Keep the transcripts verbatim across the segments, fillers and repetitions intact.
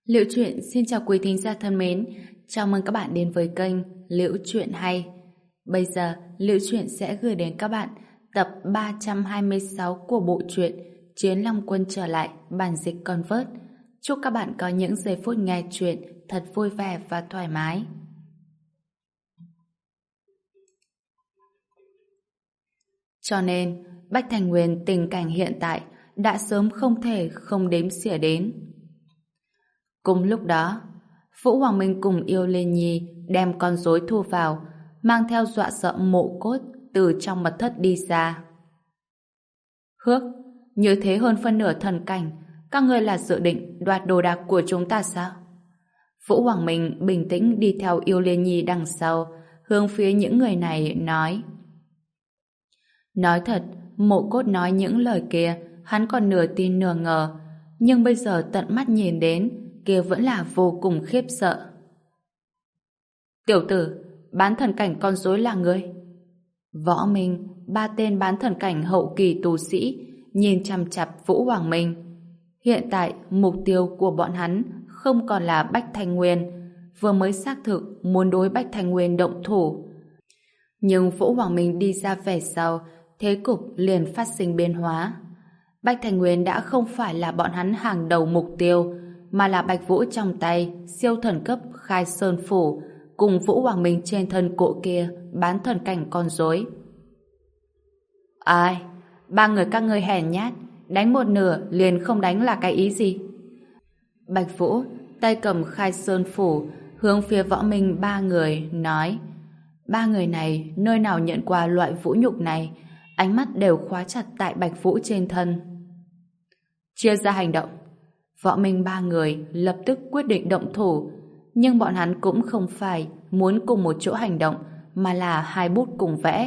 Liễu Chuyện xin chào quý thính giả thân mến, chào mừng các bạn đến với kênh Liễu Chuyện Hay. Bây giờ, Liễu Chuyện sẽ gửi đến các bạn tập ba trăm hai mươi sáu của bộ truyện Chiến Long Quân trở lại, bản dịch Convert. Chúc các bạn có những giây phút nghe chuyện thật vui vẻ và thoải mái. Cho nên, Bách Thành Nguyên tình cảnh hiện tại đã sớm không thể không đếm xỉa đến. Cùng lúc đó, Vũ Hoàng Minh cùng Yêu Liên Nhi đem con rối thu vào, mang theo dọa sợ Mộ Cốt từ trong mật thất đi ra. Hước, như thế hơn phân nửa thần cảnh, các ngươi là dự định đoạt đồ đạc của chúng ta sao? Vũ Hoàng Minh bình tĩnh đi theo Yêu Liên Nhi đằng sau, hướng phía những người này nói. Nói thật, Mộ Cốt nói những lời kia, hắn còn nửa tin nửa ngờ, nhưng bây giờ tận mắt nhìn đến, kia vẫn là vô cùng khiếp sợ. Tiểu tử, bán thần cảnh con rối là ngươi? Võ Minh, ba tên bán thần cảnh hậu kỳ tu sĩ, nhìn chằm chằm Vũ Hoàng Minh. Hiện tại, mục tiêu của bọn hắn không còn là Bách Thành Nguyên, vừa mới xác thực muốn đối Bách Thành Nguyên động thủ. Nhưng Vũ Hoàng Minh đi ra về sau, thế cục liền phát sinh biến hóa. Bách Thành Nguyên đã không phải là bọn hắn hàng đầu mục tiêu, mà là Bạch Vũ trong tay siêu thần cấp Khai Sơn Phủ cùng Vũ Hoàng Minh trên thân cộ kia bán thần cảnh con rối. Ai? Ba người các ngươi hèn nhát, đánh một nửa liền không đánh là cái ý gì? Bạch Vũ tay cầm Khai Sơn Phủ hướng phía Võ Minh ba người nói. Ba người này nơi nào nhận qua loại vũ nhục này, ánh mắt đều khóa chặt tại Bạch Vũ trên thân. Chia ra hành động. Võ Minh ba người lập tức quyết định động thủ, nhưng bọn hắn cũng không phải muốn cùng một chỗ hành động, mà là hai bút cùng vẽ.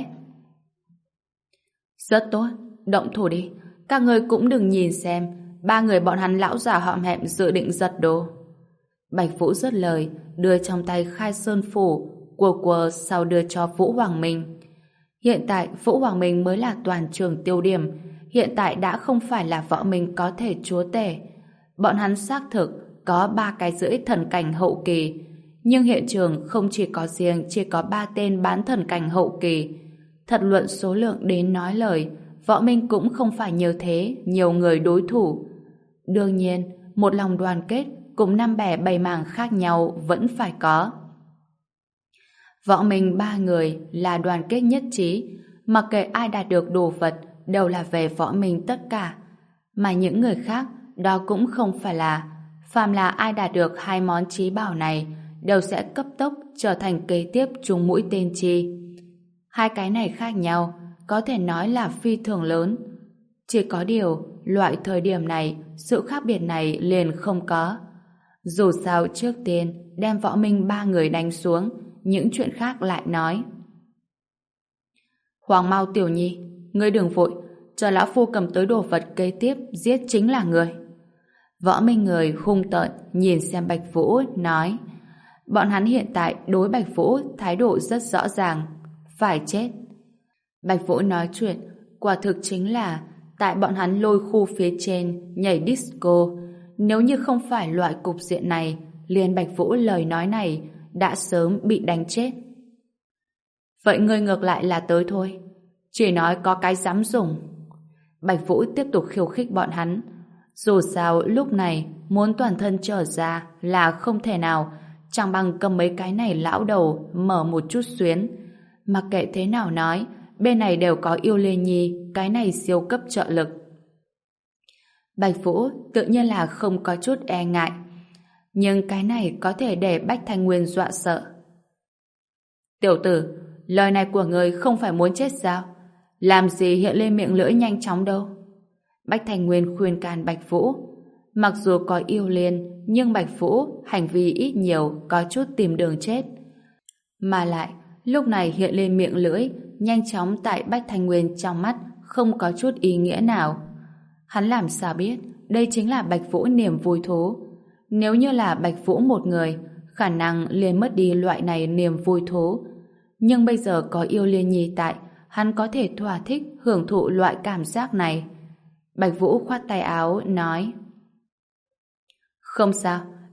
Rất tốt, động thủ đi. Các ngươi cũng đừng nhìn xem ba người bọn hắn lão già hõm hẹm dự định giật đồ. Bạch Vũ dứt lời, đưa trong tay Khai Sơn Phủ, quờ quờ sau đưa cho Vũ Hoàng Minh. Hiện tại Vũ Hoàng Minh mới là toàn trường tiêu điểm, hiện tại đã không phải là Võ Minh có thể chúa tể. Bọn hắn xác thực có ba cái rưỡi thần cảnh hậu kỳ, nhưng hiện trường không chỉ có riêng chỉ có ba tên bán thần cảnh hậu kỳ. Thật luận số lượng đến nói lời, Võ Minh cũng không phải như thế, nhiều người đối thủ. Đương nhiên, một lòng đoàn kết cùng năm bè bảy mảng khác nhau vẫn phải có. Võ Minh ba người là đoàn kết nhất trí, mặc kệ ai đạt được đồ vật đều là về Võ Minh tất cả, mà những người khác đó cũng không phải là. Phàm là ai đạt được hai món chí bảo này đều sẽ cấp tốc trở thành kế tiếp trùng mũi tên chi. Hai cái này khác nhau, có thể nói là phi thường lớn. Chỉ có điều, loại thời điểm này, sự khác biệt này liền không có. Dù sao trước tiên đem Võ Minh ba người đánh xuống, những chuyện khác lại nói. Hoàng Mao Tiểu Nhi, ngươi đừng vội, cho lão phu cầm tới đồ vật kế tiếp giết chính là người. Võ Minh người hung tợn nhìn xem Bạch Vũ nói. Bọn hắn hiện tại đối Bạch Vũ thái độ rất rõ ràng, phải chết. Bạch Vũ nói chuyện quả thực chính là tại bọn hắn lôi khu phía trên nhảy disco. Nếu như không phải loại cục diện này, liền Bạch Vũ lời nói này đã sớm bị đánh chết. Vậy ngươi ngược lại là tới thôi, chỉ nói có cái dám dùng. Bạch Vũ tiếp tục khiêu khích bọn hắn. Dù sao lúc này muốn toàn thân trở ra là không thể nào, chẳng bằng cầm mấy cái này lão đầu mở một chút xuyến. Mặc kệ thế nào nói, bên này đều có Yêu Liên Nhi, cái này siêu cấp trợ lực. Bạch Vũ tự nhiên là không có chút e ngại, nhưng cái này có thể để Bách Thành Nguyên dọa sợ. Tiểu tử, lời này của người không phải muốn chết sao? Làm gì hiện lên miệng lưỡi nhanh chóng đâu. Bách Thành Nguyên khuyên can Bạch Vũ. Mặc dù có yêu liên, nhưng Bạch Vũ hành vi ít nhiều có chút tìm đường chết. Mà lại, lúc này hiện lên miệng lưỡi, nhanh chóng tại Bách Thành Nguyên trong mắt không có chút ý nghĩa nào. Hắn làm sao biết đây chính là Bạch Vũ niềm vui thú. Nếu như là Bạch Vũ một người, khả năng liền mất đi loại này niềm vui thú. Nhưng bây giờ có Yêu Liên Nhi tại, hắn có thể thỏa thích hưởng thụ loại cảm giác này. Bạch Vũ khoát tay áo nói. Không sao,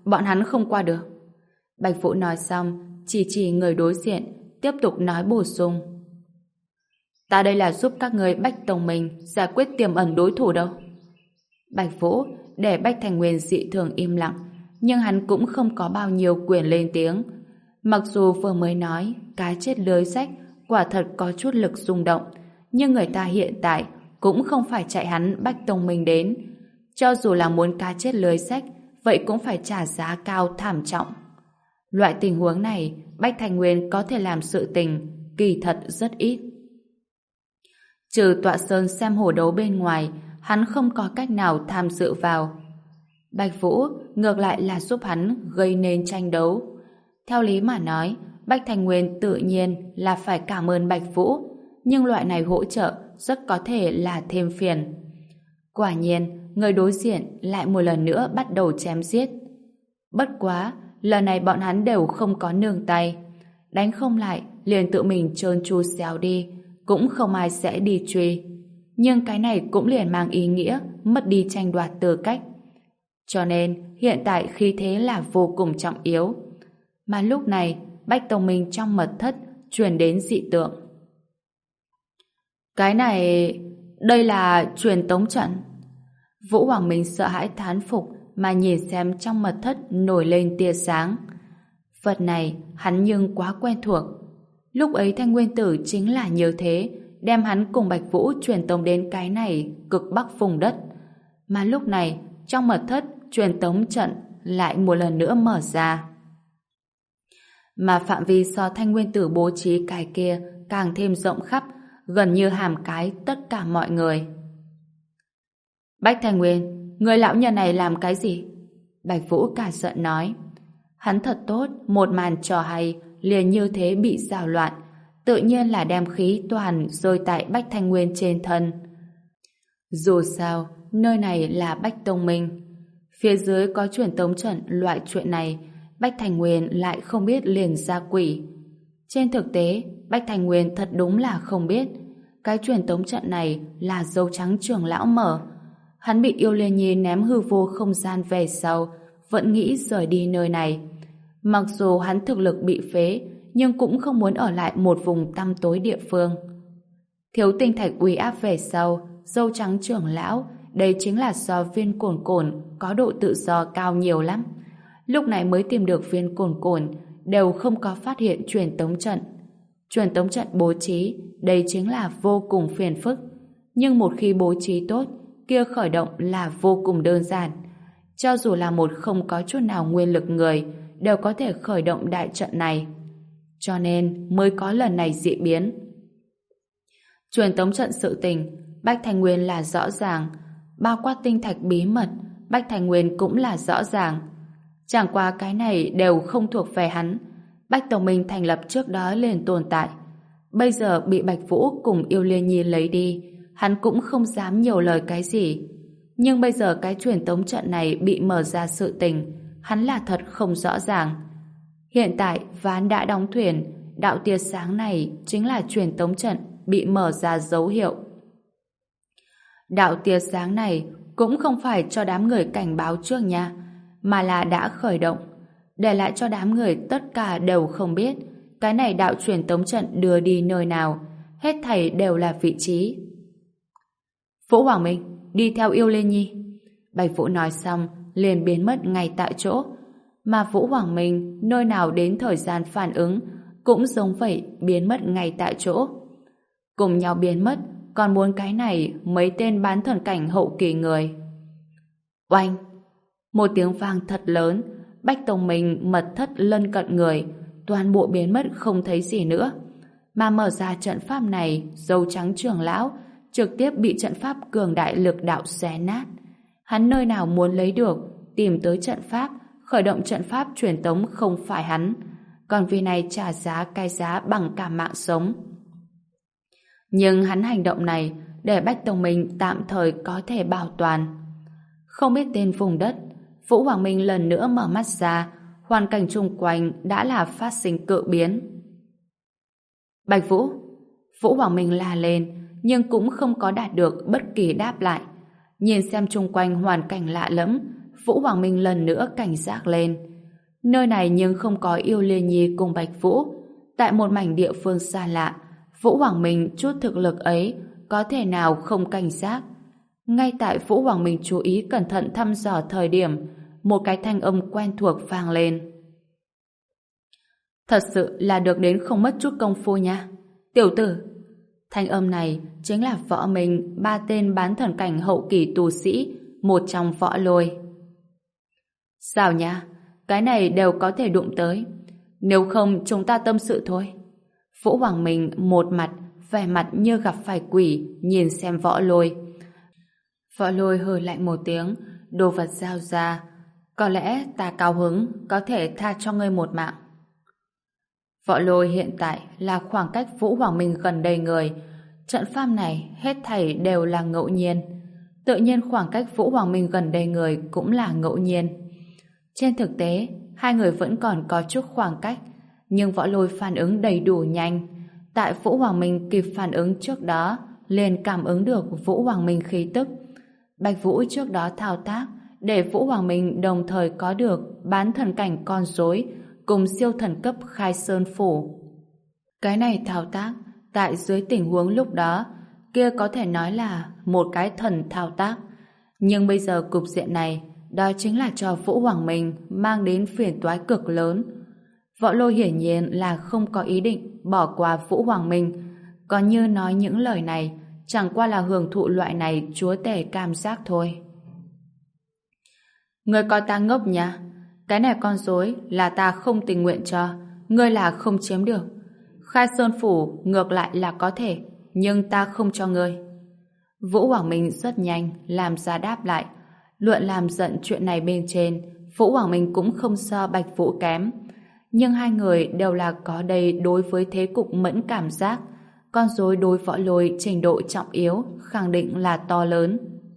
bọn hắn không qua được. Bạch Vũ nói xong, chỉ chỉ người đối diện, tiếp tục nói bổ sung. Ta đây là giúp các người Bách Tông mình giải quyết tiềm ẩn đối thủ đâu. Bạch Vũ để Bách Thành Nguyên dị thường im lặng, nhưng hắn cũng không có bao nhiêu quyền lên tiếng. Mặc dù vừa mới nói cái chết lưới rách quả thật có chút lực rung động, nhưng người ta hiện tại cũng không phải chạy hắn Bách Tông mình đến. Cho dù là muốn cá chết lưới rách, vậy cũng phải trả giá cao thảm trọng. Loại tình huống này, Bách Thành Nguyên có thể làm sự tình, kỳ thật rất ít. Trừ Tọa Sơn xem hổ đấu bên ngoài, hắn không có cách nào tham dự vào. Bạch Vũ ngược lại là giúp hắn gây nên tranh đấu. Theo lý mà nói, Bách Thành Nguyên tự nhiên là phải cảm ơn Bạch Vũ, nhưng loại này hỗ trợ rất có thể là thêm phiền. Quả nhiên, người đối diện lại một lần nữa bắt đầu chém giết. Bất quá, lần này bọn hắn đều không có nương tay. Đánh không lại, liền tự mình trơn tru xéo đi, cũng không ai sẽ đi truy. Nhưng cái này cũng liền mang ý nghĩa mất đi tranh đoạt tư cách. Cho nên, hiện tại khí thế là vô cùng trọng yếu. Mà lúc này, Bách Tông Minh trong mật thất truyền đến dị tượng. Cái này... đây là truyền tống trận. Vũ Hoàng Minh sợ hãi thán phục mà nhìn xem trong mật thất nổi lên tia sáng. Vật này hắn nhưng quá quen thuộc. Lúc ấy Thanh Nguyên Tử chính là như thế, đem hắn cùng Bạch Vũ truyền tống đến cái này cực bắc vùng đất. Mà lúc này, trong mật thất truyền tống trận lại một lần nữa mở ra. Mà phạm vi so Thanh Nguyên Tử bố trí cái kia càng thêm rộng khắp, gần như hàm cái tất cả mọi người. Bách Thành Nguyên, người lão nhân này làm cái gì? Bạch Vũ cả giận nói. Hắn thật tốt, một màn trò hay liền như thế bị rào loạn, tự nhiên là đem khí toàn rơi tại Bách Thành Nguyên trên thân. Dù sao, nơi này là Bách Tông Minh. Phía dưới có truyền tống trận loại chuyện này, Bách Thành Nguyên lại không biết liền ra quỷ. Trên thực tế, Bách Thành Nguyên thật đúng là không biết. Cái truyền tống trận này là dấu trắng trưởng lão mở. Hắn bị Yêu Liên Nhi ném hư vô không gian về sau, vẫn nghĩ rời đi nơi này. Mặc dù hắn thực lực bị phế, nhưng cũng không muốn ở lại một vùng tăm tối địa phương. Thiếu tinh thạch uy áp về sau, dâu trắng trưởng lão, đây chính là do viên cồn cồn có độ tự do cao nhiều lắm. Lúc này mới tìm được viên cồn cồn, đều không có phát hiện truyền tống trận. Truyền tống trận bố trí, đây chính là vô cùng phiền phức. Nhưng một khi bố trí tốt, kia khởi động là vô cùng đơn giản. Cho dù là một không có chút nào nguyên lực người, đều có thể khởi động đại trận này. Cho nên mới có lần này dị biến. Truyền tống trận sự tình, Bách Thành Nguyên là rõ ràng. Bao quát tinh thạch bí mật, Bách Thành Nguyên cũng là rõ ràng. Chẳng qua cái này đều không thuộc về hắn. Bách Tông Minh thành lập trước đó liền tồn tại. Bây giờ bị Bạch Vũ cùng Yêu Liên Nhi lấy đi, hắn cũng không dám nhiều lời cái gì. Nhưng bây giờ cái truyền tống trận này bị mở ra sự tình, hắn là thật không rõ ràng. Hiện tại ván đã đóng thuyền, đạo tia sáng này chính là truyền tống trận bị mở ra dấu hiệu. Đạo tia sáng này cũng không phải cho đám người cảnh báo trước nha, mà là đã khởi động, để lại cho đám người tất cả đều không biết cái này đạo truyền tống trận đưa đi nơi nào, hết thảy đều là vị trí. Vũ Hoàng Minh, đi theo Yêu Liên Nhi. Bạch Vũ nói xong, liền biến mất ngay tại chỗ. Mà Vũ Hoàng Minh nơi nào đến thời gian phản ứng, cũng giống vậy biến mất ngay tại chỗ. Cùng nhau biến mất, còn muốn cái này mấy tên bán thần cảnh hậu kỳ người. Oanh! Một tiếng vang thật lớn, Bách Tông Minh mật thất lân cận người, toàn bộ biến mất không thấy gì nữa. Mà mở ra trận pháp này, dâu trắng trưởng lão trực tiếp bị trận pháp cường đại lực đạo xé nát. Hắn nơi nào muốn lấy được, tìm tới trận pháp, khởi động trận pháp truyền tống không phải hắn, còn vì này trả giá cái giá bằng cả mạng sống. Nhưng hắn hành động này để Bách Tông Minh tạm thời có thể bảo toàn. Không biết tên vùng đất, Vũ Hoàng Minh lần nữa mở mắt ra, hoàn cảnh chung quanh đã là phát sinh cự biến. Bạch Vũ! Vũ Hoàng Minh la lên, nhưng cũng không có đạt được bất kỳ đáp lại. Nhìn xem chung quanh hoàn cảnh lạ lẫm, Vũ Hoàng Minh lần nữa cảnh giác lên. Nơi này nhưng không có Yêu Liên Nhi cùng Bạch Vũ. Tại một mảnh địa phương xa lạ, Vũ Hoàng Minh chút thực lực ấy có thể nào không cảnh giác. Ngay tại Vũ Hoàng Minh chú ý cẩn thận thăm dò thời điểm, một cái thanh âm quen thuộc vang lên. Thật sự là được đến không mất chút công phu nha. Tiểu tử, thanh âm này chính là Võ Minh, ba tên bán thần cảnh hậu kỳ tu sĩ, một trong Võ Lôi. Sao nha, cái này đều có thể đụng tới. Nếu không chúng ta tâm sự thôi. Vũ Hoàng Minh một mặt, vẻ mặt như gặp phải quỷ, nhìn xem Võ Lôi. Võ Lôi hừ lạnh một tiếng, đồ vật giao ra. Có lẽ ta cao hứng, có thể tha cho ngươi một mạng. Võ Lôi hiện tại là khoảng cách Vũ Hoàng Minh gần đây người. Trận pháp này hết thảy đều là ngẫu nhiên. Tự nhiên khoảng cách Vũ Hoàng Minh gần đây người cũng là ngẫu nhiên. Trên thực tế, hai người vẫn còn có chút khoảng cách, nhưng Võ Lôi phản ứng đầy đủ nhanh. Tại Vũ Hoàng Minh kịp phản ứng trước đó, liền cảm ứng được Vũ Hoàng Minh khí tức. Bạch Vũ trước đó thao tác để Vũ Hoàng Minh đồng thời có được bán thần cảnh con rối cùng siêu thần cấp Khai Sơn Phủ. Cái này thao tác tại dưới tình huống lúc đó kia có thể nói là một cái thần thao tác, nhưng bây giờ cục diện này đó chính là cho Vũ Hoàng Minh mang đến phiền toái cực lớn. Võ Lôi hiển nhiên là không có ý định bỏ qua Vũ Hoàng Minh, còn như nói những lời này chẳng qua là hưởng thụ loại này chúa tể cảm giác thôi. Ngươi coi ta ngốc nha, cái này con rối là ta không tình nguyện cho, ngươi là không chiếm được. Khai Sơn Phủ ngược lại là có thể, nhưng ta không cho ngươi. Vũ Hoàng Minh rất nhanh làm ra đáp lại. Luận làm giận chuyện này bên trên, Vũ Hoàng Minh cũng không so Bạch Vũ kém. Nhưng hai người đều là có đây đối với thế cục mẫn cảm giác. Con rối đối Võ Lôi trình độ trọng yếu khẳng định là to lớn.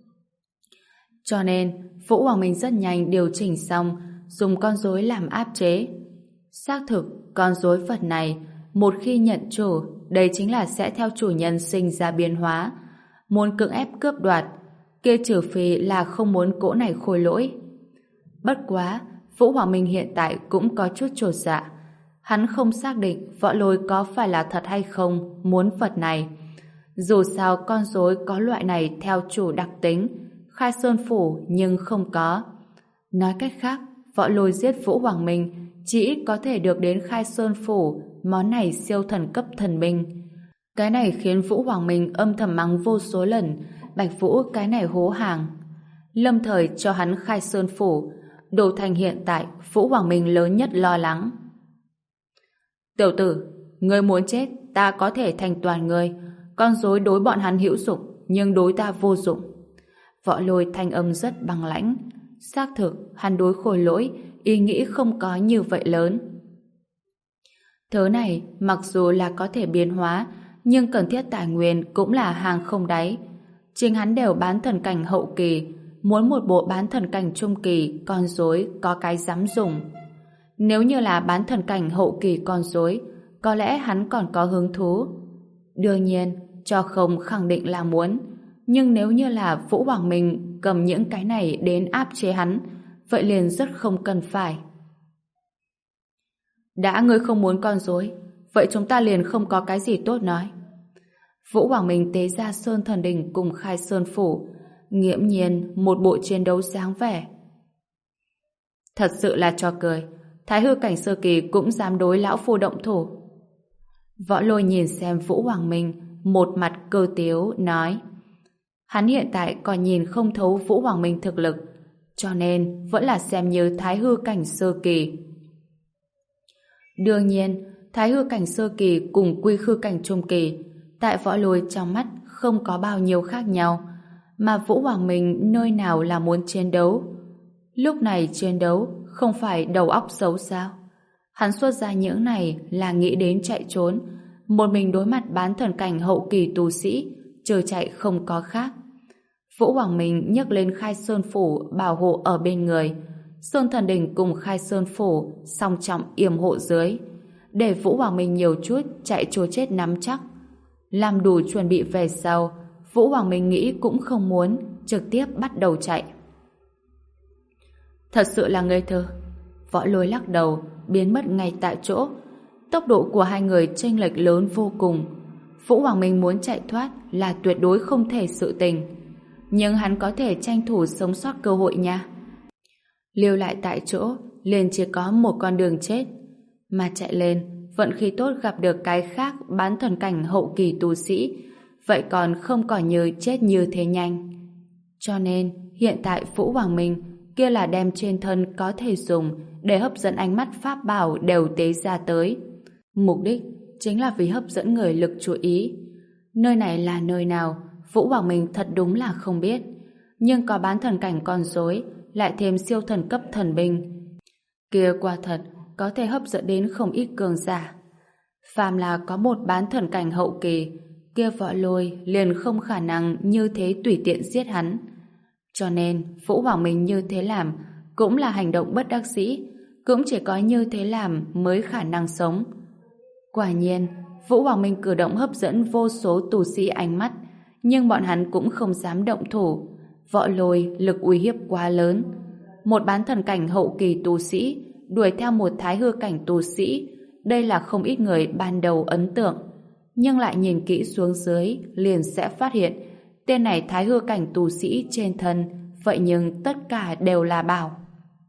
Cho nên, Vũ Hoàng Minh rất nhanh điều chỉnh xong, dùng con rối làm áp chế. Xác thực, con rối vật này, một khi nhận chủ, đây chính là sẽ theo chủ nhân sinh ra biến hóa. Muốn cưỡng ép cướp đoạt, kia trừ phi là không muốn cỗ này khôi lỗi. Bất quá, Vũ Hoàng Minh hiện tại cũng có chút chột dạ. Hắn không xác định Võ Lôi có phải là thật hay không muốn vật này. Dù sao con rối có loại này theo chủ đặc tính, Khai Sơn Phủ nhưng không có. Nói cách khác, Võ Lôi giết Vũ Hoàng Minh chỉ ít có thể được đến Khai Sơn Phủ món này siêu thần cấp thần binh. Cái này khiến Vũ Hoàng Minh âm thầm mắng vô số lần, Bạch Vũ cái này hố hàng. Lâm thời cho hắn Khai Sơn Phủ, đồ thành hiện tại Vũ Hoàng Minh lớn nhất lo lắng. Tiểu tử, ngươi muốn chết, ta có thể thành toàn ngươi. Con rối đối bọn hắn hữu dụng, nhưng đối ta vô dụng. Võ Lôi thanh âm rất băng lãnh. Xác thực, hắn đối khôi lỗi, ý nghĩ không có như vậy lớn. Thứ này, mặc dù là có thể biến hóa, nhưng cần thiết tài nguyên cũng là hàng không đáy. Chính hắn đều bán thần cảnh hậu kỳ, muốn một bộ bán thần cảnh trung kỳ con rối có cái dám dùng. Nếu như là bán thần cảnh hậu kỳ con rối, có lẽ hắn còn có hứng thú. Đương nhiên, cho không khẳng định là muốn, nhưng nếu như là Vũ Hoàng Minh cầm những cái này đến áp chế hắn, vậy liền rất không cần phải. Đã ngươi không muốn con rối, vậy chúng ta liền không có cái gì tốt nói. Vũ Hoàng Minh tế ra Sơn Thần Đình cùng Khai Sơn Phủ, nghiễm nhiên một bộ chiến đấu sáng vẻ. Thật sự là cho cười, Thái hư cảnh sơ kỳ cũng dám đối lão phu động thủ. Võ Lôi nhìn xem Vũ Hoàng Minh, một mặt cơ tiếu nói, hắn hiện tại còn nhìn không thấu Vũ Hoàng Minh thực lực, cho nên vẫn là xem như Thái hư cảnh sơ kỳ. Đương nhiên, Thái hư cảnh sơ kỳ cùng Quy khư cảnh trung kỳ, tại Võ Lôi trong mắt không có bao nhiêu khác nhau, mà Vũ Hoàng Minh nơi nào là muốn chiến đấu. Lúc này chiến đấu không phải đầu óc xấu sao? Hắn xuất ra những này là nghĩ đến chạy trốn, một mình đối mặt bán thần cảnh hậu kỳ tu sĩ, trừ chạy không có khác. Vũ Hoàng Minh nhấc lên Khai Sơn Phủ bảo hộ ở bên người, Sơn Thần Đình cùng Khai Sơn Phủ song trọng yểm hộ dưới, để Vũ Hoàng Minh nhiều chút chạy trốn chết nắm chắc. Làm đủ chuẩn bị về sau, Vũ Hoàng Minh nghĩ cũng không muốn trực tiếp bắt đầu chạy. Thật sự là ngây thơ. Võ Lôi lắc đầu, biến mất ngay tại chỗ. Tốc độ của hai người chênh lệch lớn vô cùng. Vũ Hoàng Minh muốn chạy thoát là tuyệt đối không thể sự tình. Nhưng hắn có thể tranh thủ sống sót cơ hội nha. Lưu lại tại chỗ liền chỉ có một con đường chết. Mà chạy lên, vận khí tốt gặp được cái khác bán thần cảnh hậu kỳ tu sĩ, vậy còn không còn như chết như thế nhanh. Cho nên, hiện tại Vũ Hoàng Minh kia là đem trên thân có thể dùng để hấp dẫn ánh mắt pháp bảo đều tế ra tới. Mục đích chính là vì hấp dẫn người lực chú ý. Nơi này là nơi nào, Vũ Hoàng Minh thật đúng là không biết. Nhưng có bán thần cảnh con rối, lại thêm siêu thần cấp thần binh. Kia quả thật có thể hấp dẫn đến không ít cường giả. Phàm là có một bán thần cảnh hậu kỳ, kia Võ Lôi liền không khả năng như thế tùy tiện giết hắn. Cho nên, Vũ Hoàng Minh như thế làm cũng là hành động bất đắc dĩ, cũng chỉ có như thế làm mới khả năng sống. Quả nhiên, Vũ Hoàng Minh cử động hấp dẫn vô số tù sĩ ánh mắt, nhưng bọn hắn cũng không dám động thủ. Võ Lôi lực uy hiếp quá lớn. Một bán thần cảnh hậu kỳ tù sĩ đuổi theo một thái hư cảnh tù sĩ, đây là không ít người ban đầu ấn tượng. Nhưng lại nhìn kỹ xuống dưới, liền sẽ phát hiện tên này thái hư cảnh tù sĩ trên thân, vậy nhưng tất cả đều là bảo.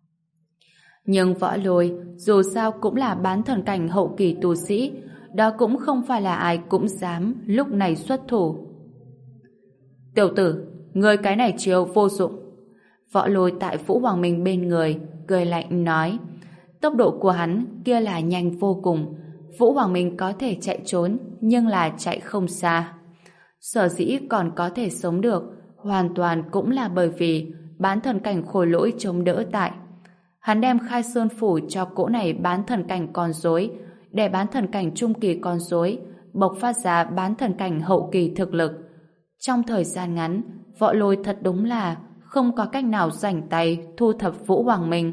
Nhưng Võ Lôi dù sao cũng là bán thần cảnh hậu kỳ tù sĩ, đó cũng không phải là ai cũng dám lúc này xuất thủ. Tiểu tử, người cái này chiêu vô dụng. Võ Lôi tại Vũ Hoàng Minh bên người, cười lạnh nói. Tốc độ của hắn kia là nhanh vô cùng. Vũ Hoàng Minh có thể chạy trốn, nhưng là chạy không xa. Sở dĩ còn có thể sống được, hoàn toàn cũng là bởi vì bán thần cảnh khôi lỗi chống đỡ tại. Hắn đem khai sơn phủ cho cỗ này bán thần cảnh con rối, để bán thần cảnh trung kỳ con rối bộc phát ra bán thần cảnh hậu kỳ thực lực. Trong thời gian ngắn, Võ Lôi thật đúng là không có cách nào rảnh tay thu thập Vũ Hoàng Minh.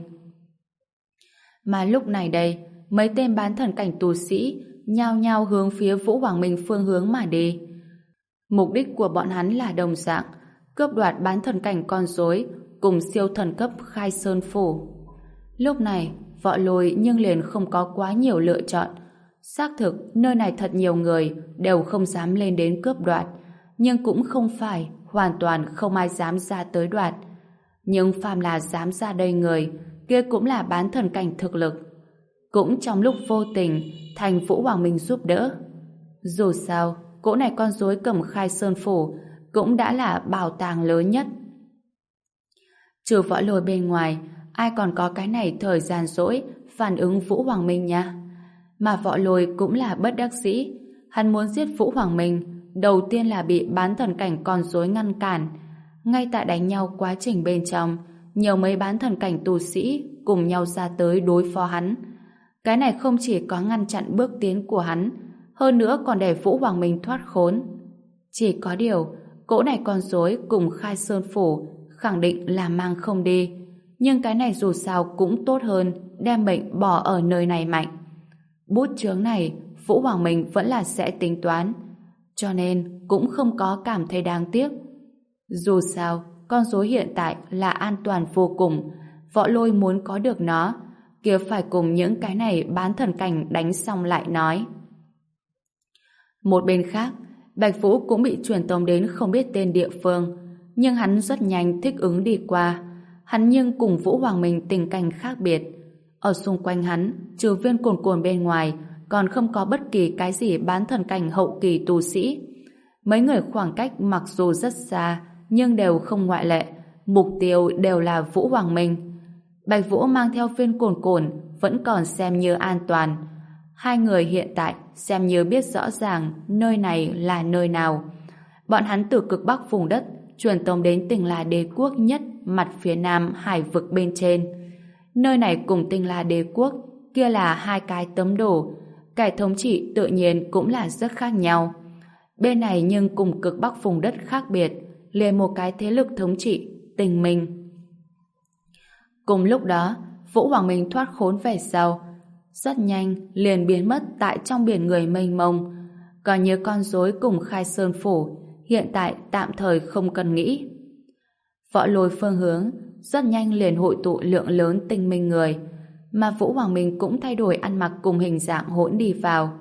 Mà lúc này đây, mấy tên bán thần cảnh tù sĩ nhao nhao hướng phía Vũ Hoàng Minh phương hướng mà đi. Mục đích của bọn hắn là đồng dạng, cướp đoạt bán thần cảnh con rối cùng siêu thần cấp khai sơn phủ. Lúc này, Võ Lôi nhưng liền không có quá nhiều lựa chọn. Xác thực, nơi này thật nhiều người đều không dám lên đến cướp đoạt, nhưng cũng không phải hoàn toàn không ai dám ra tới đoạt. Nhưng phàm là dám ra đây người, kia cũng là bán thần cảnh thực lực. Cũng trong lúc vô tình, thành Vũ Hoàng Minh giúp đỡ. Dù sao, cỗ này con rối cầm khai sơn phủ cũng đã là bảo tàng lớn nhất. Trừ Võ Lôi bên ngoài, ai còn có cái này thời gian rỗi phản ứng Vũ Hoàng Minh nha. Mà Võ Lôi cũng là bất đắc dĩ. Hắn muốn giết Vũ Hoàng Minh, đầu tiên là bị bán thần cảnh con rối ngăn cản. Ngay tại đánh nhau quá trình bên trong, nhiều mấy bán thần cảnh tù sĩ cùng nhau ra tới đối phó hắn. Cái này không chỉ có ngăn chặn bước tiến của hắn, hơn nữa còn để Vũ Hoàng Minh thoát khốn. Chỉ có điều, cỗ này con rối cùng khai sơn phủ khẳng định là mang không đi. Nhưng cái này dù sao cũng tốt hơn đem bệnh bỏ ở nơi này mạnh. Bút chướng này, Vũ Hoàng Minh vẫn là sẽ tính toán. Cho nên cũng không có cảm thấy đáng tiếc. Dù sao, con rối hiện tại là an toàn vô cùng. Võ Lôi muốn có được nó, kia phải cùng những cái này bán thần cảnh đánh xong lại nói. Một bên khác, Bạch Vũ cũng bị truyền tống đến không biết tên địa phương, nhưng hắn rất nhanh thích ứng đi qua. Hắn nhưng cùng Vũ Hoàng Minh tình cảnh khác biệt. Ở xung quanh hắn, trừ Viên Cồn Cồn bên ngoài, còn không có bất kỳ cái gì bán thần cảnh hậu kỳ tu sĩ. Mấy người khoảng cách mặc dù rất xa, nhưng đều không ngoại lệ, mục tiêu đều là Vũ Hoàng Minh. Bạch Vũ mang theo Viên Cồn Cồn vẫn còn xem như an toàn. Hai người hiện tại xem như biết rõ ràng nơi này là nơi nào. Bọn hắn từ cực bắc vùng đất truyền tống đến Tinh La Đế Quốc nhất mặt phía nam hải vực bên trên. Nơi này cùng Tinh La Đế Quốc kia là hai cái tấm đồ, cái thống trị tự nhiên cũng là rất khác nhau. Bên này nhưng cùng cực bắc vùng đất khác biệt, liền một cái thế lực thống trị, Tình Minh. Cùng lúc đó, Vũ Hoàng Minh thoát khốn về sau, rất nhanh liền biến mất tại trong biển người mênh mông. Còn như con rối cùng khai sơn phủ, hiện tại tạm thời không cần nghĩ. Võ Lôi phương hướng rất nhanh liền hội tụ lượng lớn tinh minh người, mà Vũ Hoàng Minh cũng thay đổi ăn mặc cùng hình dạng hỗn đi vào.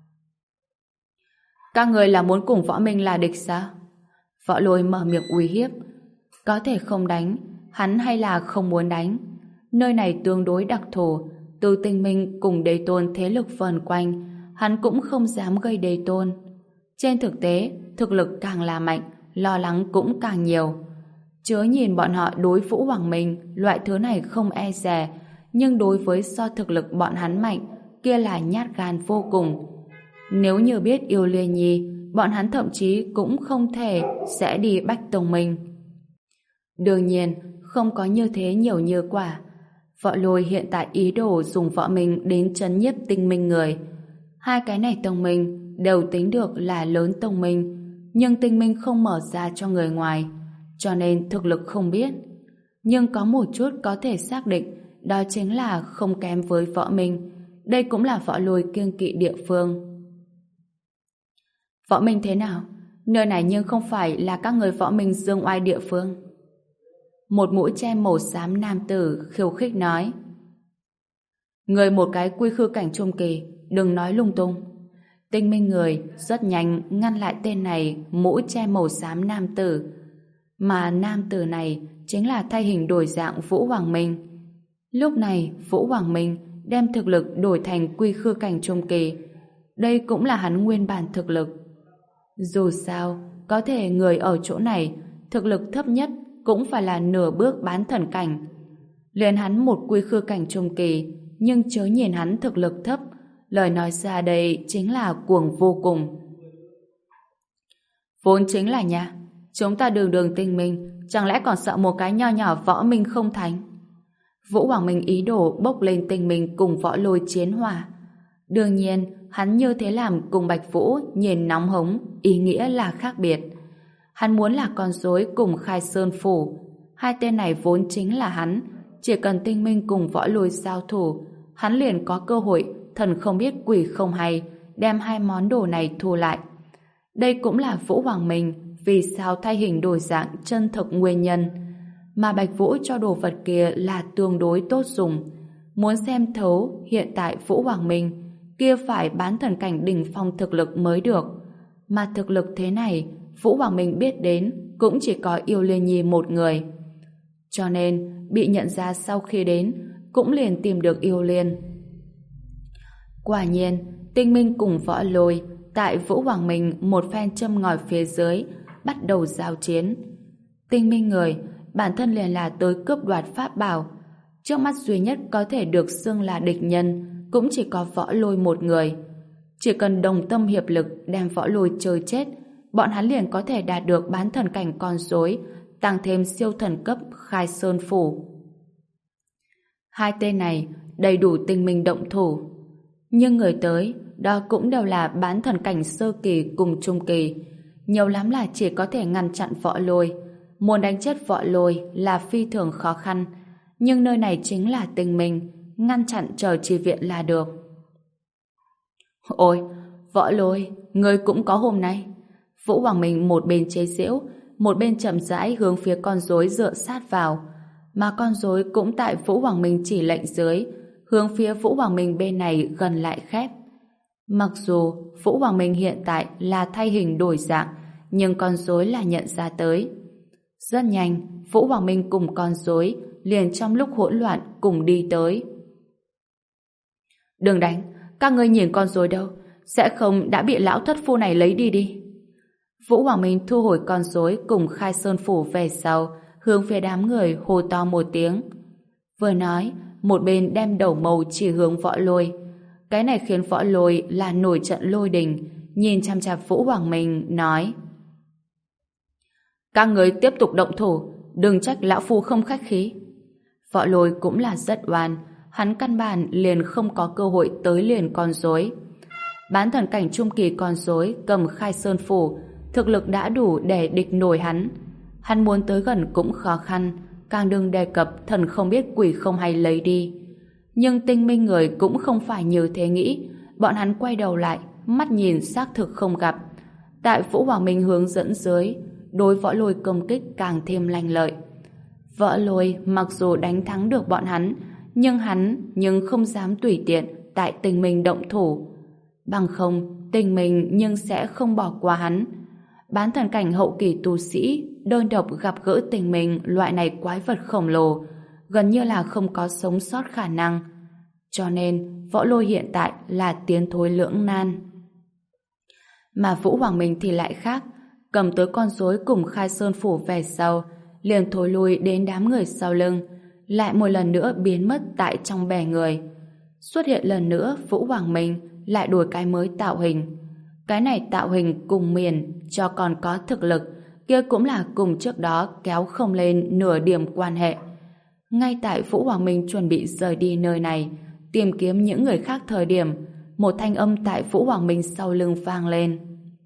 Các người là muốn cùng Võ Minh là địch sao? Võ Lôi mở miệng uy hiếp. Có thể không đánh, hắn hay là không muốn đánh. Nơi này tương đối đặc thù, từ tinh minh cùng đế tôn thế lực vần quanh, hắn cũng không dám gây đế tôn. Trên thực tế, thực lực càng là mạnh, lo lắng cũng càng nhiều. Chớ nhìn bọn họ đối Vũ Hoàng Minh, loại thứ này không e dè, nhưng đối với do thực lực bọn hắn mạnh, kia là nhát gan vô cùng. Nếu như biết yêu Liên Nhi, bọn hắn thậm chí cũng không thể sẽ đi Bách Tông Minh. Đương nhiên, không có như thế nhiều như quả. Võ Lôi hiện tại ý đồ dùng Võ Minh đến trấn nhiếp tinh minh người. Hai cái này tông minh đều tính được là lớn tông minh, nhưng tinh minh không mở ra cho người ngoài, cho nên thực lực không biết. Nhưng có một chút có thể xác định, đó chính là không kém với Võ Minh. Đây cũng là Võ Lôi kiêng kỵ địa phương. Võ Minh thế nào? Nơi này nhưng không phải là các người Võ Minh dương oai địa phương. Một mũi che màu xám nam tử khiêu khích nói. Người một cái quy khư cảnh trung kỳ, đừng nói lung tung. Tinh minh người rất nhanh ngăn lại tên này mũi che màu xám nam tử. Mà nam tử này chính là thay hình đổi dạng Vũ Hoàng Minh. Lúc này Vũ Hoàng Minh đem thực lực đổi thành quy khư cảnh trung kỳ. Đây cũng là hắn nguyên bản thực lực. Dù sao, có thể người ở chỗ này thực lực thấp nhất cũng phải là nửa bước bán thần cảnh. Liền hắn một quy khư cảnh trung kỳ, nhưng chớ nhìn hắn thực lực thấp, lời nói ra đây chính là cuồng vô cùng. Vốn chính là nha, chúng ta đường đường tinh minh, chẳng lẽ còn sợ một cái nho nhỏ Võ Minh không thành? Vũ Hoàng Minh ý đồ bốc lên tinh minh cùng Võ Lôi chiến hòa. Đương nhiên, hắn như thế làm cùng Bạch Vũ nhìn nóng hống, ý nghĩa là khác biệt. Hắn muốn là con rối cùng Khai Sơn Phủ. Hai tên này vốn chính là hắn. Chỉ cần tinh minh cùng Võ Lôi giao thủ, hắn liền có cơ hội thần không biết quỷ không hay đem hai món đồ này thu lại. Đây cũng là Vũ Hoàng Minh vì sao thay hình đổi dạng chân thực nguyên nhân. Mà Bạch Vũ cho đồ vật kia là tương đối tốt dùng. Muốn xem thấu hiện tại Vũ Hoàng Minh kia phải bán thần cảnh đỉnh phong thực lực mới được. Mà thực lực thế này Vũ Hoàng Minh biết đến cũng chỉ có Yêu Liên Nhi một người. Cho nên bị nhận ra sau khi đến cũng liền tìm được Yêu Liên. Quả nhiên tinh minh cùng Võ Lôi tại Vũ Hoàng Minh một phen châm ngòi phía dưới bắt đầu giao chiến. Tinh minh người bản thân liền là tới cướp đoạt pháp bảo. Trước mắt duy nhất có thể được xưng là địch nhân cũng chỉ có Võ Lôi một người. Chỉ cần đồng tâm hiệp lực đem Võ Lôi chơi chết, bọn hắn liền có thể đạt được bán thần cảnh con rối, tăng thêm siêu thần cấp Khai Sơn Phủ. Hai tên này đầy đủ tinh minh động thủ. Nhưng người tới, đó cũng đều là bán thần cảnh sơ kỳ cùng trung kỳ. Nhiều lắm là chỉ có thể ngăn chặn Võ Lôi. Muốn đánh chết Võ Lôi là phi thường khó khăn. Nhưng nơi này chính là tinh minh, ngăn chặn chờ chi viện là được. Ôi, Võ Lôi, ngươi cũng có hôm nay. Vũ Hoàng Minh một bên chế giễu, một bên chậm rãi hướng phía con rối dựa sát vào. Mà con rối cũng tại Vũ Hoàng Minh chỉ lệnh dưới, hướng phía Vũ Hoàng Minh bên này gần lại khép. Mặc dù Vũ Hoàng Minh hiện tại là thay hình đổi dạng, nhưng con rối là nhận ra tới. Rất nhanh, Vũ Hoàng Minh cùng con rối liền trong lúc hỗn loạn cùng đi tới. Đừng đánh, các ngươi nhìn con rối đâu, sẽ không đã bị lão thất phu này lấy đi đi. Vũ Hoàng Minh thu hồi con rối cùng Khai Sơn Phủ về sau, hướng phía đám người hô to một tiếng. Vừa nói, một bên đem đầu mâu chỉ hướng Võ Lôi. Cái này khiến Võ Lôi là nổi trận lôi đình, nhìn chăm chăm Vũ Hoàng Minh nói: các người tiếp tục động thủ, đừng trách lão phu không khách khí. Võ Lôi cũng là rất oan, hắn căn bản liền không có cơ hội tới liền con rối. Bán thần cảnh trung kỳ con rối cầm Khai Sơn Phủ, thực lực đã đủ để địch nổi hắn. Hắn muốn tới gần cũng khó khăn, càng đừng đề cập thần không biết quỷ không hay lấy đi. Nhưng tinh minh người cũng không phải như thế nghĩ. Bọn hắn quay đầu lại, mắt nhìn xác thực không gặp. Tại Vũ Hoàng Minh hướng dẫn dưới, đối Võ Lôi công kích càng thêm lanh lợi. Võ Lôi mặc dù đánh thắng được bọn hắn, nhưng hắn nhưng không dám tùy tiện tại Tình Minh động thủ. Bằng không, Tình Minh nhưng sẽ không bỏ qua hắn. Bán thần cảnh hậu kỳ tu sĩ đơn độc gặp gỡ Tình Minh loại này quái vật khổng lồ, gần như là không có sống sót khả năng. Cho nên, Võ Lôi hiện tại là tiến thối lưỡng nan. Mà Vũ Hoàng Minh thì lại khác, cầm tới con rối cùng Khai Sơn Phủ về sau, liền thối lui đến đám người sau lưng, lại một lần nữa biến mất tại trong bè người. Xuất hiện lần nữa, Vũ Hoàng Minh lại đổi cái mới tạo hình. Cái này tạo hình cùng miền cho còn có thực lực, kia cũng là cùng trước đó kéo không lên nửa điểm quan hệ. Ngay tại Vũ Hoàng Minh chuẩn bị rời đi nơi này, tìm kiếm những người khác thời điểm, một thanh âm tại Vũ Hoàng Minh sau lưng vang lên.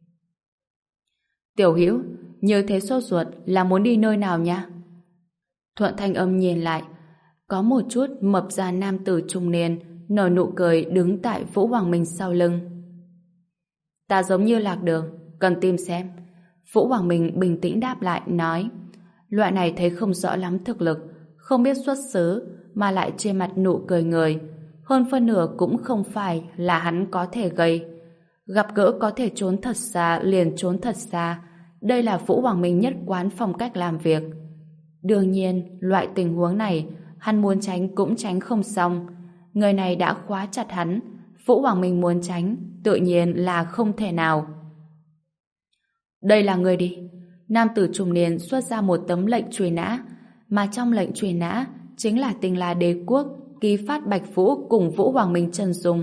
Tiểu Hữu, như thế sốt ruột là muốn đi nơi nào nhá? Thuận thanh âm nhìn lại, có một chút mập ra nam tử trung niên nở nụ cười đứng tại Vũ Hoàng Minh sau lưng. Ta giống như lạc đường, cần tìm xem. Vũ Hoàng Minh bình tĩnh đáp lại, nói, loại này thấy không rõ lắm thực lực, không biết xuất xứ, mà lại trên mặt nụ cười người, hơn phân nửa cũng không phải là hắn có thể gây. Gặp gỡ có thể trốn thật xa liền trốn thật xa, đây là Vũ Hoàng Minh nhất quán phong cách làm việc. Đương nhiên, loại tình huống này, hắn muốn tránh cũng tránh không xong. Người này đã khóa chặt hắn, Vũ Hoàng Minh muốn tránh, tự nhiên là không thể nào. Đây là người đi. Nam tử trung niên xuất ra một tấm lệnh truy nã, mà trong lệnh truy nã chính là Tinh La Đế Quốc ký phát Bạch Vũ cùng Vũ Hoàng Minh chân dung.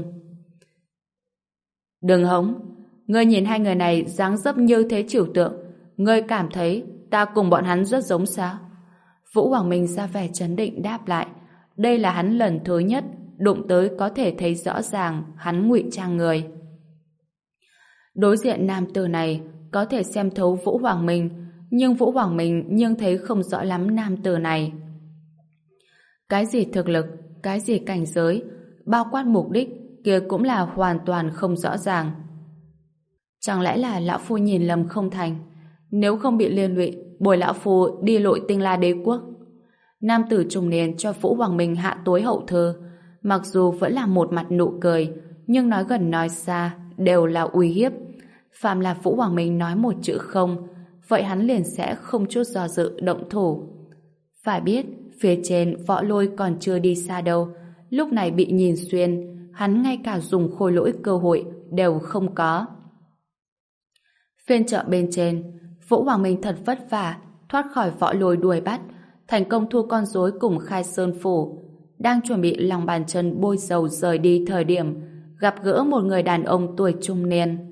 Đừng hống, ngươi nhìn hai người này dáng dấp như thế trừu tượng, ngươi cảm thấy ta cùng bọn hắn rất giống sao? Vũ Hoàng Minh ra vẻ trấn định đáp lại, đây là hắn lần thứ nhất đụng tới có thể thấy rõ ràng hắn ngụy trang người. Đối diện nam tử này có thể xem thấu Vũ Hoàng Minh, nhưng Vũ Hoàng Minh nhưng thấy không rõ lắm nam tử này. Cái gì thực lực, cái gì cảnh giới, bao quát mục đích kia cũng là hoàn toàn không rõ ràng. Chẳng lẽ là lão phu nhìn lầm không thành? Nếu không bị liên lụy, bồi lão phu đi lội Tinh La Đế Quốc. Nam tử trung niên cho Vũ Hoàng Minh hạ tối hậu thư, mặc dù vẫn là một mặt nụ cười, nhưng nói gần nói xa đều là uy hiếp. Phàm là Vũ Hoàng Minh nói một chữ không, vậy hắn liền sẽ không chút do dự động thủ. Phải biết, phía trên Võ Lôi còn chưa đi xa đâu, lúc này bị nhìn xuyên, hắn ngay cả dùng khôi lỗi cơ hội đều không có. Phiên chợ bên trên, Vũ Hoàng Minh thật vất vả thoát khỏi Võ Lôi đuổi bắt, thành công thu con rối cùng Khai Sơn Phủ, đang chuẩn bị lòng bàn chân bôi dầu rời đi thời điểm gặp gỡ một người đàn ông tuổi trung niên.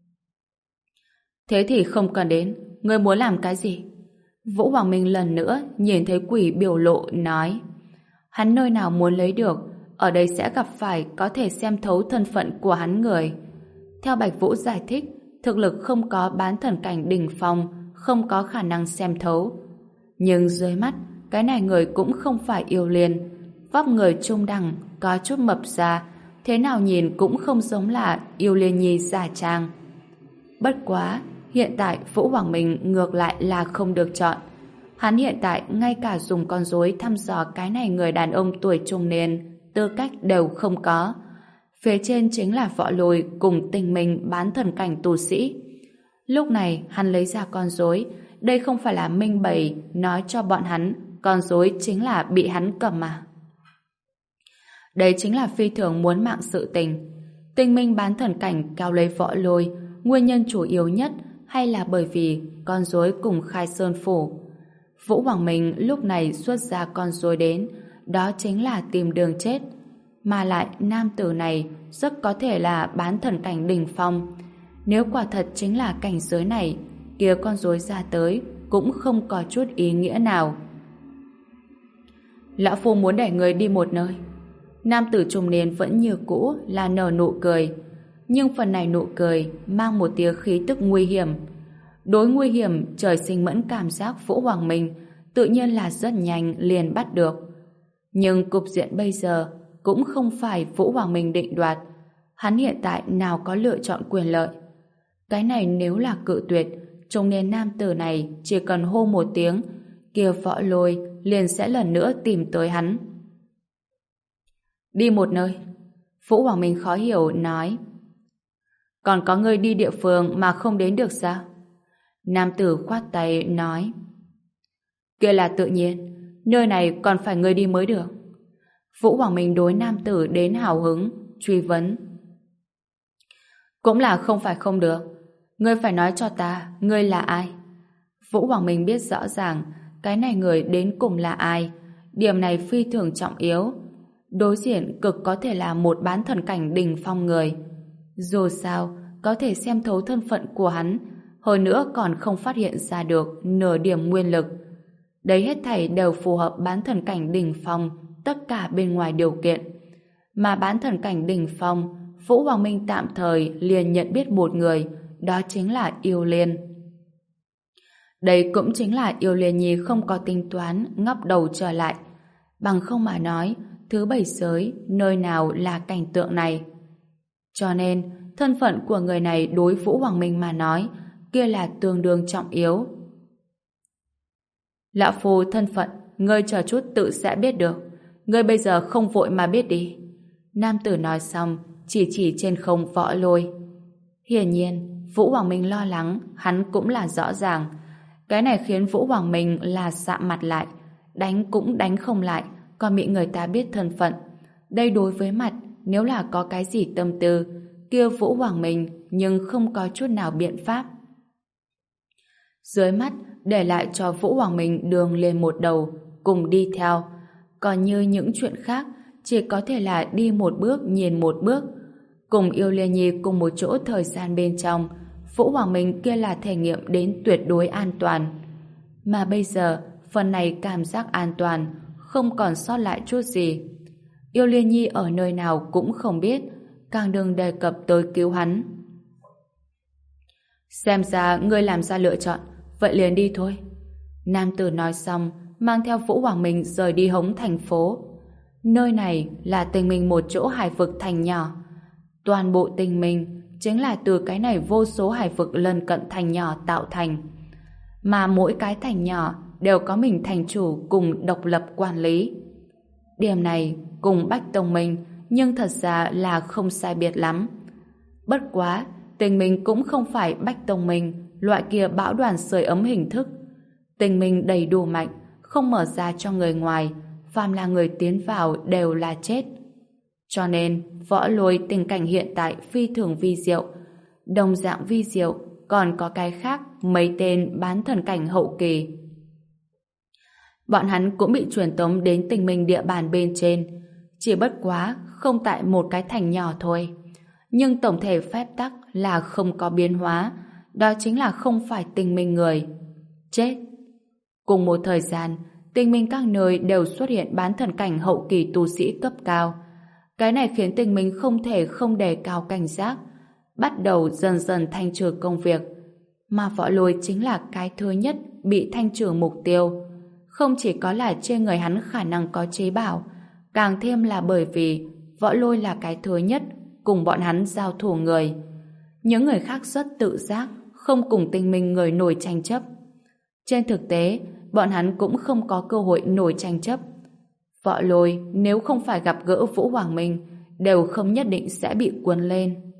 Thế thì không cần đến, ngươi muốn làm cái gì? Vũ Hoàng Minh lần nữa nhìn thấy quỷ biểu lộ nói, hắn nơi nào muốn lấy được, ở đây sẽ gặp phải có thể xem thấu thân phận của hắn người. Theo Bạch Vũ giải thích, thực lực không có bán thần cảnh đỉnh phong, không có khả năng xem thấu. Nhưng dưới mắt, cái này người cũng không phải yêu liền, vóc người trung đẳng, có chút mập ra, thế nào nhìn cũng không giống là yêu liên nhi giả trang. Bất quá, hiện tại Vũ Hoàng Minh ngược lại là không được chọn. Hắn hiện tại ngay cả dùng con rối thăm dò cái này người đàn ông tuổi trung niên, tư cách đều không có. Phía trên chính là Võ Lôi cùng Tình Minh bán thần cảnh tu sĩ. Lúc này hắn lấy ra con rối, đây không phải là minh bày nói cho bọn hắn con rối chính là bị hắn cầm mà. Đây chính là phi thường muốn mạng sự tình. Tình Minh bán thần cảnh cao lấy Võ Lôi, nguyên nhân chủ yếu nhất hay là bởi vì con rối cùng Khai Sơn Phủ. Vũ Hoàng Minh lúc này xuất ra con rối đến, đó chính là tìm đường chết. Mà lại nam tử này rất có thể là bán thần cảnh đỉnh phong. Nếu quả thật chính là cảnh giới này, kia con rối ra tới cũng không có chút ý nghĩa nào. Lão phu muốn để người đi một nơi. Nam tử trung niên vẫn như cũ là nở nụ cười, nhưng phần này nụ cười mang một tia khí tức nguy hiểm. Đối nguy hiểm trời sinh mẫn cảm giác Vũ Hoàng Minh tự nhiên là rất nhanh liền bắt được. Nhưng cục diện bây giờ cũng không phải Vũ Hoàng Minh định đoạt. Hắn hiện tại nào có lựa chọn quyền lợi. Cái này nếu là cự tuyệt, trung niên nam tử này chỉ cần hô một tiếng, kia Võ Lôi liền sẽ lần nữa tìm tới hắn. Đi một nơi. Vũ Hoàng Minh khó hiểu nói. Còn có người đi địa phương mà không đến được sao? Nam tử khoát tay nói. Kia là tự nhiên, nơi này còn phải người đi mới được. Vũ Hoàng Minh đối nam tử đến hào hứng, truy vấn. Cũng là không phải không được. Ngươi phải nói cho ta, ngươi là ai? Vũ Hoàng Minh biết rõ ràng cái này người đến cùng là ai. Điểm này phi thường trọng yếu. Đối diện cực có thể là một bán thần cảnh đỉnh phong người. Dù sao, có thể xem thấu thân phận của hắn, hơn nữa còn không phát hiện ra được nửa điểm nguyên lực. Đấy hết thảy đều phù hợp bán thần cảnh đỉnh phong, tất cả bên ngoài điều kiện. Mà bán thần cảnh đỉnh phong, Vũ Hoàng Minh tạm thời liền nhận biết một người, đó chính là Yêu Liên. Đây cũng chính là Yêu Liên Nhi không có tính toán ngóc đầu trở lại. Bằng không mà nói, thứ bảy giới, nơi nào là cảnh tượng này. Cho nên, thân phận của người này đối Vũ Hoàng Minh mà nói, kia là tương đương trọng yếu. Lão Phu thân phận, ngươi chờ chút tự sẽ biết được. Ngươi bây giờ không vội mà biết đi. Nam tử nói xong, chỉ chỉ trên không Võ Lôi. Hiển nhiên, Vũ Hoàng Minh lo lắng, hắn cũng là rõ ràng. Cái này khiến Vũ Hoàng Minh là sạm mặt lại, đánh cũng đánh không lại, còn bị người ta biết thân phận. Đây đối với mặt, nếu là có cái gì tâm tư, kia Vũ Hoàng Minh nhưng không có chút nào biện pháp. Dưới mắt, để lại cho Vũ Hoàng Minh đường lên một đầu, cùng đi theo. Còn như những chuyện khác, chỉ có thể là đi một bước nhìn một bước. Cùng Yêu Liên Nhi cùng một chỗ thời gian bên trong, Vũ Hoàng Minh kia là thể nghiệm đến tuyệt đối an toàn. Mà bây giờ, phần này cảm giác an toàn, không còn sót lại chút gì. Yêu Liên Nhi ở nơi nào cũng không biết, càng đừng đề cập tới cứu hắn. Xem ra ngươi làm ra lựa chọn, vậy liền đi thôi. Nam tử nói xong, mang theo Vũ Hoàng Minh rời đi hống thành phố. Nơi này là Tinh Minh một chỗ hải vực thành nhỏ. Toàn bộ Tinh Minh chính là từ cái này vô số hải vực lân cận thành nhỏ tạo thành. Mà mỗi cái thành nhỏ đều có mình thành chủ cùng độc lập quản lý. Điểm này cùng Bách Tông Minh nhưng thật ra là không sai biệt lắm. Bất quá, Tinh Minh cũng không phải Bách Tông Minh, loại kia bão đoàn sưởi ấm hình thức. Tinh Minh đầy đủ mạnh, không mở ra cho người ngoài, phàm là người tiến vào đều là chết. Cho nên, Võ Lôi tình cảnh hiện tại phi thường vi diệu. Đồng dạng vi diệu, còn có cái khác mấy tên bán thần cảnh hậu kỳ. Bọn hắn cũng bị truyền tống đến Tinh Minh địa bàn bên trên, chỉ bất quá không tại một cái thành nhỏ thôi. Nhưng tổng thể phép tắc là không có biến hóa, đó chính là không phải Tinh Minh người. Chết! Cùng một thời gian, Tinh Minh các nơi đều xuất hiện bán thần cảnh hậu kỳ tu sĩ cấp cao. Cái này khiến Tinh Minh không thể không đề cao cảnh giác, bắt đầu dần dần thanh trừ công việc. Mà Võ Lôi chính là cái thứ nhất bị thanh trừ mục tiêu. Không chỉ có là trên người hắn khả năng có chế bảo, càng thêm là bởi vì Võ Lôi là cái thứ nhất cùng bọn hắn giao thủ người. Những người khác rất tự giác, không cùng Tinh Minh người nổi tranh chấp. Trên thực tế, bọn hắn cũng không có cơ hội nổi tranh chấp. Võ Lôi nếu không phải gặp gỡ Vũ Hoàng Minh, đều không nhất định sẽ bị cuốn lên.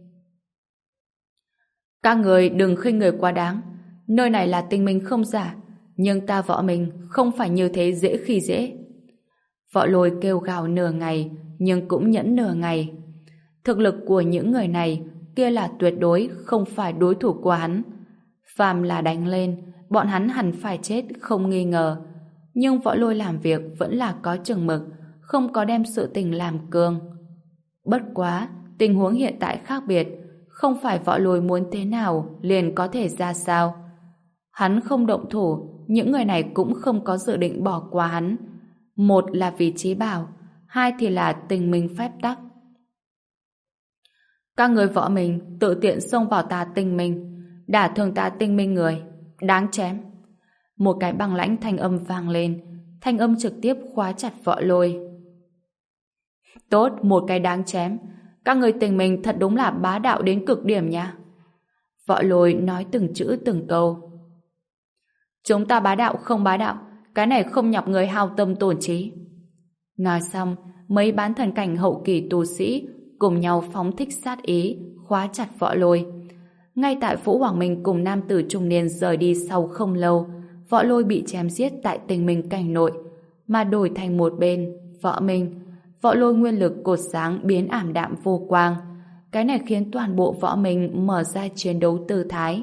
Các người đừng khinh người quá đáng. Nơi này là Tinh Minh không giả, nhưng ta Võ Minh không phải như thế dễ khi dễ. Võ Lôi kêu gào nửa ngày, nhưng cũng nhẫn nửa ngày. Thực lực của những người này kia là tuyệt đối không phải đối thủ của hắn. Phàm là đánh lên, bọn hắn hẳn phải chết không nghi ngờ. Nhưng Võ Lôi làm việc vẫn là có chừng mực, không có đem sự tình làm cương. Bất quá, tình huống hiện tại khác biệt, không phải Võ Lôi muốn thế nào liền có thể ra sao. Hắn không động thủ, những người này cũng không có dự định bỏ qua hắn. Một là vì chí bảo, hai thì là tình minh phép tắc. Các người Võ Minh tự tiện xông vào ta Tinh Minh, đả thương ta Tinh Minh người, đáng chém. Một cái băng lãnh thanh âm vang lên, thanh âm trực tiếp khóa chặt Võ Lôi. Tốt, một cái đáng chém. Các người Tinh Minh thật đúng là bá đạo đến cực điểm nha. Võ Lôi nói từng chữ từng câu. Chúng ta bá đạo không bá đạo, cái này không nhọc người hao tâm tổn trí. Nói xong, mấy bán thần cảnh hậu kỳ tu sĩ cùng nhau phóng thích sát ý, khóa chặt Võ Lôi. Ngay tại Vũ Hoàng Minh cùng nam tử trung niên rời đi sau không lâu, Võ Lôi bị chém giết tại Tình Minh cảnh nội, mà đổi thành một bên, Võ Minh. Võ Lôi nguyên lực cột sáng biến ảm đạm vô quang. Cái này khiến toàn bộ Võ Minh mở ra chiến đấu tư thái.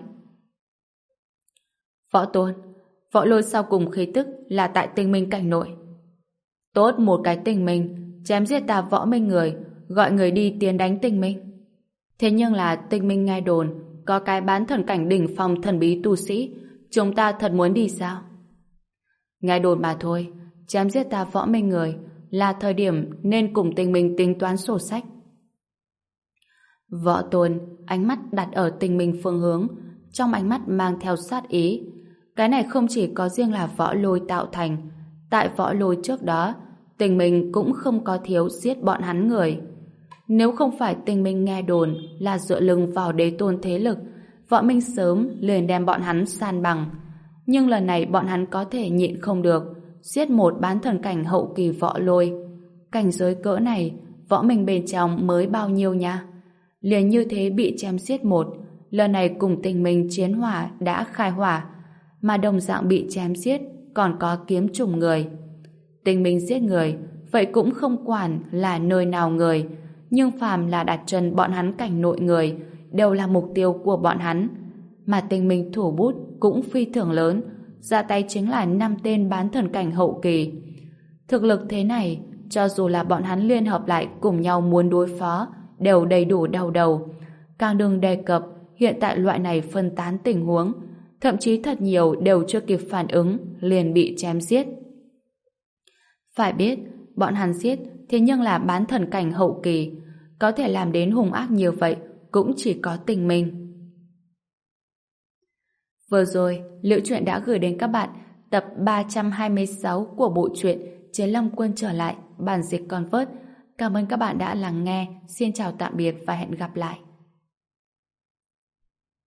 Võ Tôn, Võ Lôi sau cùng khí tức là tại Tình Minh cảnh nội. Tốt một cái Tình Minh, chém giết ta Võ Minh người, gọi người đi tiến đánh Tình Minh. Thế nhưng là Tình Minh nghe đồn có cái bán thần cảnh đỉnh phong thần bí tu sĩ, chúng ta thật muốn đi sao? Nghe đồn mà thôi, chém giết ta Võ Minh người là thời điểm nên cùng Tình Minh tính toán sổ sách. Võ Tôn ánh mắt đặt ở Tình Minh phương hướng, trong ánh mắt mang theo sát ý. Cái này không chỉ có riêng là Võ Lôi tạo thành, tại Võ Lôi trước đó, Tình Minh cũng không có thiếu giết bọn hắn người. Nếu không phải Tình Minh nghe đồn là dựa lưng vào đế tôn thế lực, Võ Minh sớm liền đem bọn hắn san bằng. Nhưng lần này bọn hắn có thể nhịn không được, giết một bán thần cảnh hậu kỳ Võ Lôi. Cảnh giới cỡ này, Võ Minh bên trong mới bao nhiêu nha? Liền như thế bị chém giết một, lần này cùng Tình Minh chiến hỏa đã khai hỏa, mà đồng dạng bị chém giết còn có kiếm trùng người. Tình Minh giết người, vậy cũng không quản là nơi nào người, nhưng phàm là đặt chân bọn hắn cảnh nội người đều là mục tiêu của bọn hắn. Mà Tình Minh thủ bút cũng phi thường lớn, ra tay chính là năm tên bán thần cảnh hậu kỳ. Thực lực thế này, cho dù là bọn hắn liên hợp lại cùng nhau muốn đối phó, đều đầy đủ đau đầu. Càng đừng đề cập hiện tại loại này phân tán tình huống, thậm chí thật nhiều đều chưa kịp phản ứng liền bị chém giết. Phải biết, bọn hắn giết thế nhưng là bán thần cảnh hậu kỳ, có thể làm đến hung ác như vậy cũng chỉ có Tình Minh. Vừa rồi, Liễu Chuyện đã gửi đến các bạn tập ba trăm hai mươi sáu của bộ truyện Chiến Long Quân trở lại, bản dịch Convert. Cảm ơn các bạn đã lắng nghe. Xin chào tạm biệt và hẹn gặp lại.